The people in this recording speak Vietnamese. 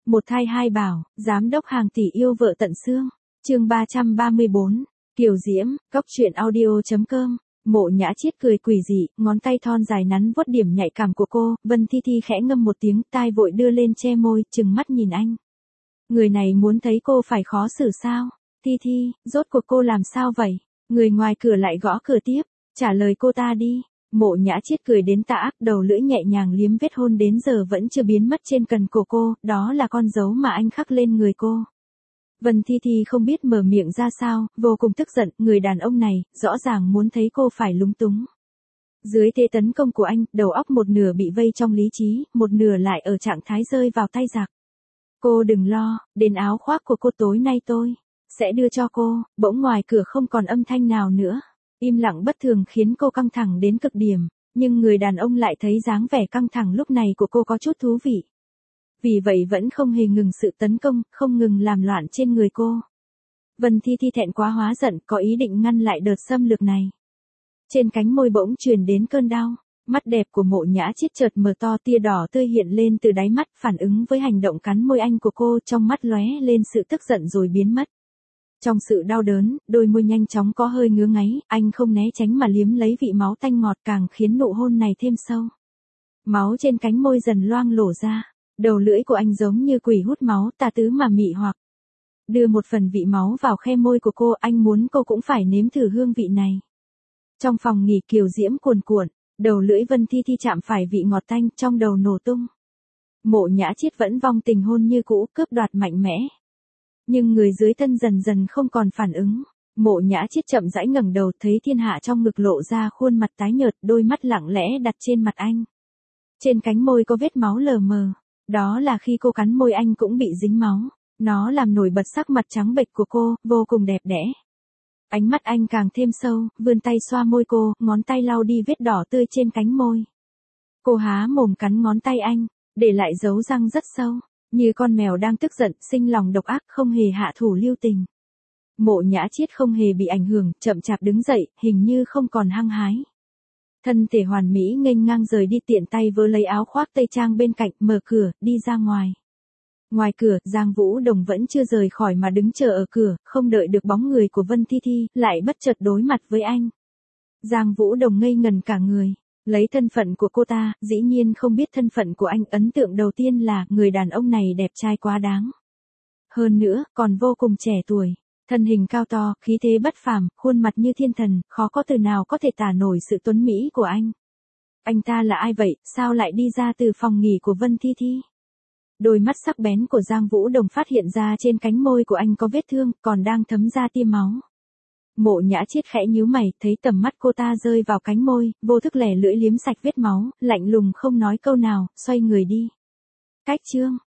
Một thai hai bảo, giám đốc hàng tỷ yêu vợ tận xương. Chương 334, Kiều Diễm, cốc truyện audio.com. Mộ Nhã Chiết cười quỷ dị, ngón tay thon dài nắn vuốt điểm nhạy cảm của cô, Vân Thi Thi khẽ ngâm một tiếng, tai vội đưa lên che môi, trừng mắt nhìn anh. Người này muốn thấy cô phải khó xử sao? Thi Thi, rốt cuộc cô làm sao vậy? Người ngoài cửa lại gõ cửa tiếp, trả lời cô ta đi. Mộ Nhã Chiết cười đến tà ác, đầu lưỡi nhẹ nhàng liếm vết hôn đến giờ vẫn chưa biến mất trên cần cổ cô, đó là con dấu mà anh khắc lên người cô. Vân Thi Thi không biết mở miệng ra sao, vô cùng tức giận, người đàn ông này, rõ ràng muốn thấy cô phải lúng túng. Dưới thế tấn công của anh, đầu óc một nửa bị vây trong lý trí, một nửa lại ở trạng thái rơi vào tay giặc. Cô đừng lo, đến áo khoác của cô tối nay tôi sẽ đưa cho cô. Bỗng ngoài cửa không còn âm thanh nào nữa. Im lặng bất thường khiến cô căng thẳng đến cực điểm, nhưng người đàn ông lại thấy dáng vẻ căng thẳng lúc này của cô có chút thú vị. Vì vậy vẫn không hề ngừng sự tấn công, không ngừng làm loạn trên người cô. Vân Thi Thi thẹn quá hóa giận, có ý định ngăn lại đợt xâm lược này. Trên cánh môi bỗng truyền đến cơn đau, mắt đẹp của Mộ Nhã Chiết chợt mở to, tia đỏ tươi hiện lên từ đáy mắt, phản ứng với hành động cắn môi anh của cô, trong mắt lóe lên sự tức giận rồi biến mất. Trong sự đau đớn, đôi môi nhanh chóng có hơi ngứa ngáy, anh không né tránh mà liếm lấy vị máu tanh ngọt càng khiến nụ hôn này thêm sâu. Máu trên cánh môi dần loang lổ ra, đầu lưỡi của anh giống như quỷ hút máu, tà tứ mà mị hoặc. Đưa một phần vị máu vào khe môi của cô, anh muốn cô cũng phải nếm thử hương vị này. Trong phòng nghỉ Kiều Diễm cuồn cuộn, đầu lưỡi Vân Thi Thi chạm phải vị ngọt tanh, trong đầu nổ tung. Mộ Nhã Chiết vẫn vong tình hôn như cũ, cướp đoạt mạnh mẽ. Nhưng người dưới thân dần dần không còn phản ứng. Mộ Nhã Chiết chậm rãi ngẩng đầu, thấy thiên hạ trong ngực lộ ra khuôn mặt tái nhợt, đôi mắt lặng lẽ đặt trên mặt anh. Trên cánh môi có vết máu lờ mờ, đó là khi cô cắn môi anh cũng bị dính máu. Nó làm nổi bật sắc mặt trắng bệch của cô, vô cùng đẹp đẽ. Ánh mắt anh càng thêm sâu, vươn tay xoa môi cô, ngón tay lau đi vết đỏ tươi trên cánh môi. Cô há mồm cắn ngón tay anh, để lại dấu răng rất sâu. Như con mèo đang tức giận, sinh lòng độc ác, không hề hạ thủ lưu tình. Mộ Nhã Chiết không hề bị ảnh hưởng, chậm chạp đứng dậy, hình như không còn hăng hái. Thân thể hoàn mỹ nghênh ngang rời đi, tiện tay vớ lấy áo khoác tây trang bên cạnh, mở cửa, đi ra ngoài. Ngoài cửa, Giang Vũ Đồng vẫn chưa rời khỏi mà đứng chờ ở cửa, không đợi được bóng người của Vân Thi Thi, lại bất chợt đối mặt với anh. Giang Vũ Đồng ngây ngần cả người. Lấy thân phận của cô ta, dĩ nhiên không biết thân phận của anh, ấn tượng đầu tiên là người đàn ông này đẹp trai quá đáng. Hơn nữa, còn vô cùng trẻ tuổi, thân hình cao to, khí thế bất phàm, khuôn mặt như thiên thần, khó có từ nào có thể tả nổi sự tuấn mỹ của anh. Anh ta là ai vậy, sao lại đi ra từ phòng nghỉ của Vân Thi Thi? Đôi mắt sắc bén của Giang Vũ Đồng phát hiện ra trên cánh môi của anh có vết thương, còn đang thấm ra tia máu. Mộ Nhã Chiết khẽ nhíu mày, thấy tầm mắt cô ta rơi vào cánh môi, vô thức lẻ lưỡi liếm sạch vết máu, lạnh lùng không nói câu nào, xoay người đi. Cách chương